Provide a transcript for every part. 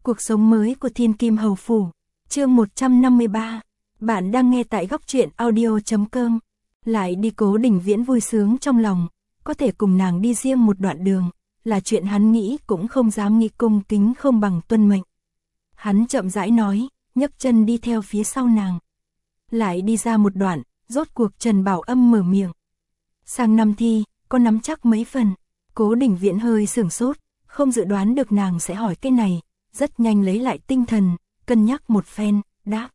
Cuộc sống mới của Thiên Kim Hầu Phủ. Chương 153. Bạn đang nghe tại góc truyện audio.com. Lại đi Cố Đình Viễn vui sướng trong lòng, có thể cùng nàng đi riêng một đoạn đường, là chuyện hắn nghĩ cũng không dám nghĩ, cung kính không bằng tuân mệnh. Hắn chậm rãi nói, nhấc chân đi theo phía sau nàng. Lại đi ra một đoạn, rốt cuộc Trần Bảo Âm mở miệng. Sang năm thi, có nắm chắc mấy phần? Cố Đình Viễn hơi sửng sốt, không dự đoán được nàng sẽ hỏi cái này, rất nhanh lấy lại tinh thần, cân nhắc một phen, đáp.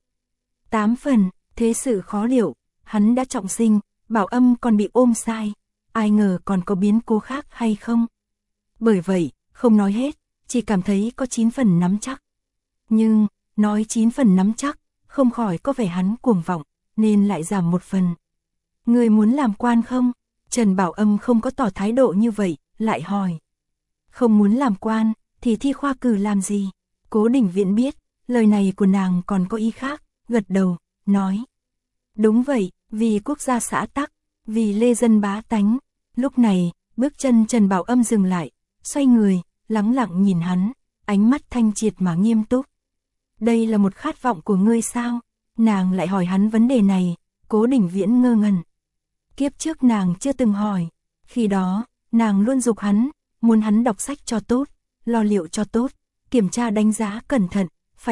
8 phần, thế sự khó liệu, hắn đã trọng sinh, Bảo Âm còn bị ôm sai, ai ngờ còn có biến cố khác hay không? Bởi vậy, không nói hết, chỉ cảm thấy có 9 phần nắm chắc. Nhưng, nói 9 phần nắm chắc, không khỏi có vẻ hắn cuồng vọng, nên lại giảm 1 phần. Người muốn làm quan không? Trần Bảo Âm không có tỏ thái độ như vậy, lại hỏi. Không muốn làm quan, thì thi khoa cử làm gì? Cố Đình Viễn biết, lời này của nàng còn có ý khác, gật đầu, nói. Đúng vậy, vì quốc gia xã tắc, vì lê dân bá tánh. Lúc này, bước chân Trần Bảo Âm dừng lại, xoay người, lắng lặng nhìn hắn, ánh mắt thanh triệt mà nghiêm túc. Đây là một khát vọng của ngươi sao? Nàng lại hỏi hắn vấn đề này, Cố Đình Viễn ngơ ngẩn. Kiếp trước nàng chưa từng hỏi, khi đó, nàng luôn giục hắn, muốn hắn đọc sách cho tốt, lo liệu cho tốt, kiểm tra đánh giá cẩn thận, phải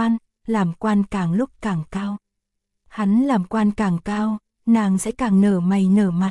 làm quan càng lúc càng cao. Hắn làm quan càng cao, nàng sẽ càng nở mày nở mặt.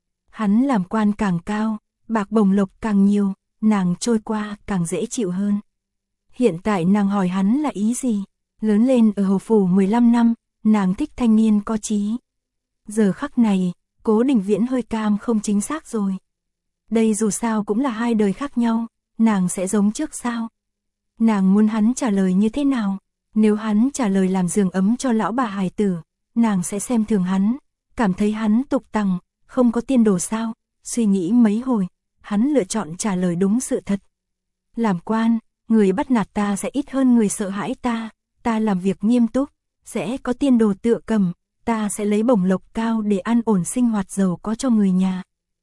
Hắn làm quan càng cao, bạc bổng lộc càng nhiều, nàng trôi qua càng dễ chịu hơn. Hiện tại nàng hỏi hắn là ý gì? Lớn lên ở Hầu Phủ 15 năm, nàng thích thanh niên có chí. Giờ khắc này, Cố Đình Viễn hơi cam không chính xác rồi. Đây dù sao cũng là hai đời khác nhau, nàng sẽ giống trước sao? Nàng muốn hắn trả lời như thế nào? Nếu hắn trả lời làm giường ấm cho lão bà hài tử, nàng sẽ xem thường hắn, cảm thấy hắn tục tằng, không có tiên đồ sao? Suy nghĩ mấy hồi, hắn lựa chọn trả lời đúng sự thật. Làm quan, người bắt nạt ta sẽ ít hơn người sợ hãi ta làm việc nghiêm túc, sẽ có tiên đồ tựa cầm, ta sẽ lấy bổng lộc cao để an ổn sinh hoạt giàu có cho người nhà.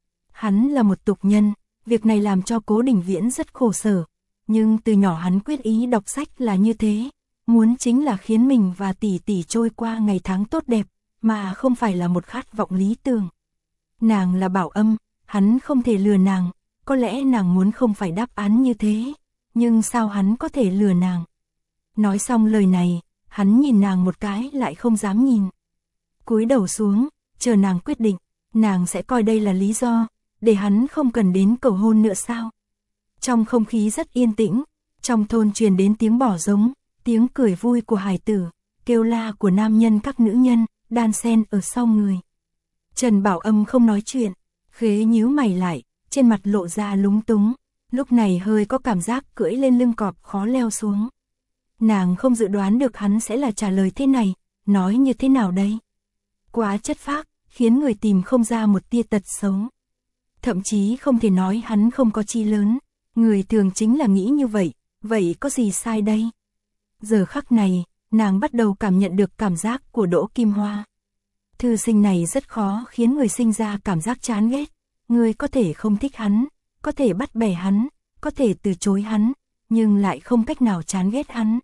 Hắn là một tục nhân, việc này làm cho Cố Đình Viễn rất khổ sở, nhưng từ nhỏ hắn quyết ý đọc sách là như thế, muốn chính là khiến mình và tỷ tỷ trôi qua ngày tháng tốt đẹp, mà không phải là một khát vọng lý tưởng. Nàng là Bảo Âm, hắn không thể lừa nàng, có lẽ nàng muốn không phải đáp án như thế, nhưng sao hắn có thể lừa nàng? Nói xong lời này, hắn nhìn nàng một cái lại không dám nhìn. Cúi đầu xuống, chờ nàng quyết định, nàng sẽ coi đây là lý do, để hắn không cần đến cầu hôn nữa sao? Trong không khí rất yên tĩnh, trong thôn truyền đến tiếng bỏ giống, tiếng cười vui của hài tử, kêu la của nam nhân các nữ nhân, đan xen ở sau người. Trần Bảo Âm không nói chuyện, khế nhíu mày lại, trên mặt lộ ra lúng túng, lúc này hơi có cảm giác cưỡi lên lưng cọp khó leo xuống. Nàng không dự đoán được hắn sẽ là trả lời thế này, nói như thế nào đây? Quá chất phác, khiến người tìm không ra một tia tật xấu. Thậm chí không thể nói hắn không có chi lớn, người thường chính là nghĩ như vậy có gì sai đây? Giờ khắc này, nàng bắt đầu cảm nhận được cảm giác của Đỗ Kim Hoa. Thư sinh này rất khó khiến người sinh ra cảm giác chán ghét, người có thể không thích hắn, có thể bắt bẻ hắn, có thể từ chối hắn, nhưng lại không cách nào chán ghét hắn.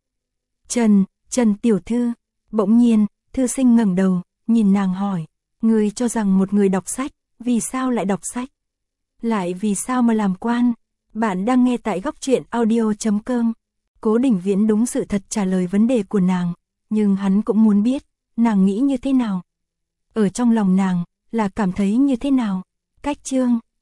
Trần tiểu thư, bỗng nhiên, thư sinh ngẩng đầu, nhìn nàng hỏi, người cho rằng một người đọc sách, vì sao lại đọc sách? Lại vì sao mà làm quan? Bạn đang nghe tại góc truyện audio.com. Cố Đình Viễn đúng sự thật trả lời vấn đề của nàng, nhưng hắn cũng muốn biết, nàng nghĩ như thế nào? Ở trong lòng nàng, là cảm thấy như thế nào? Cách chương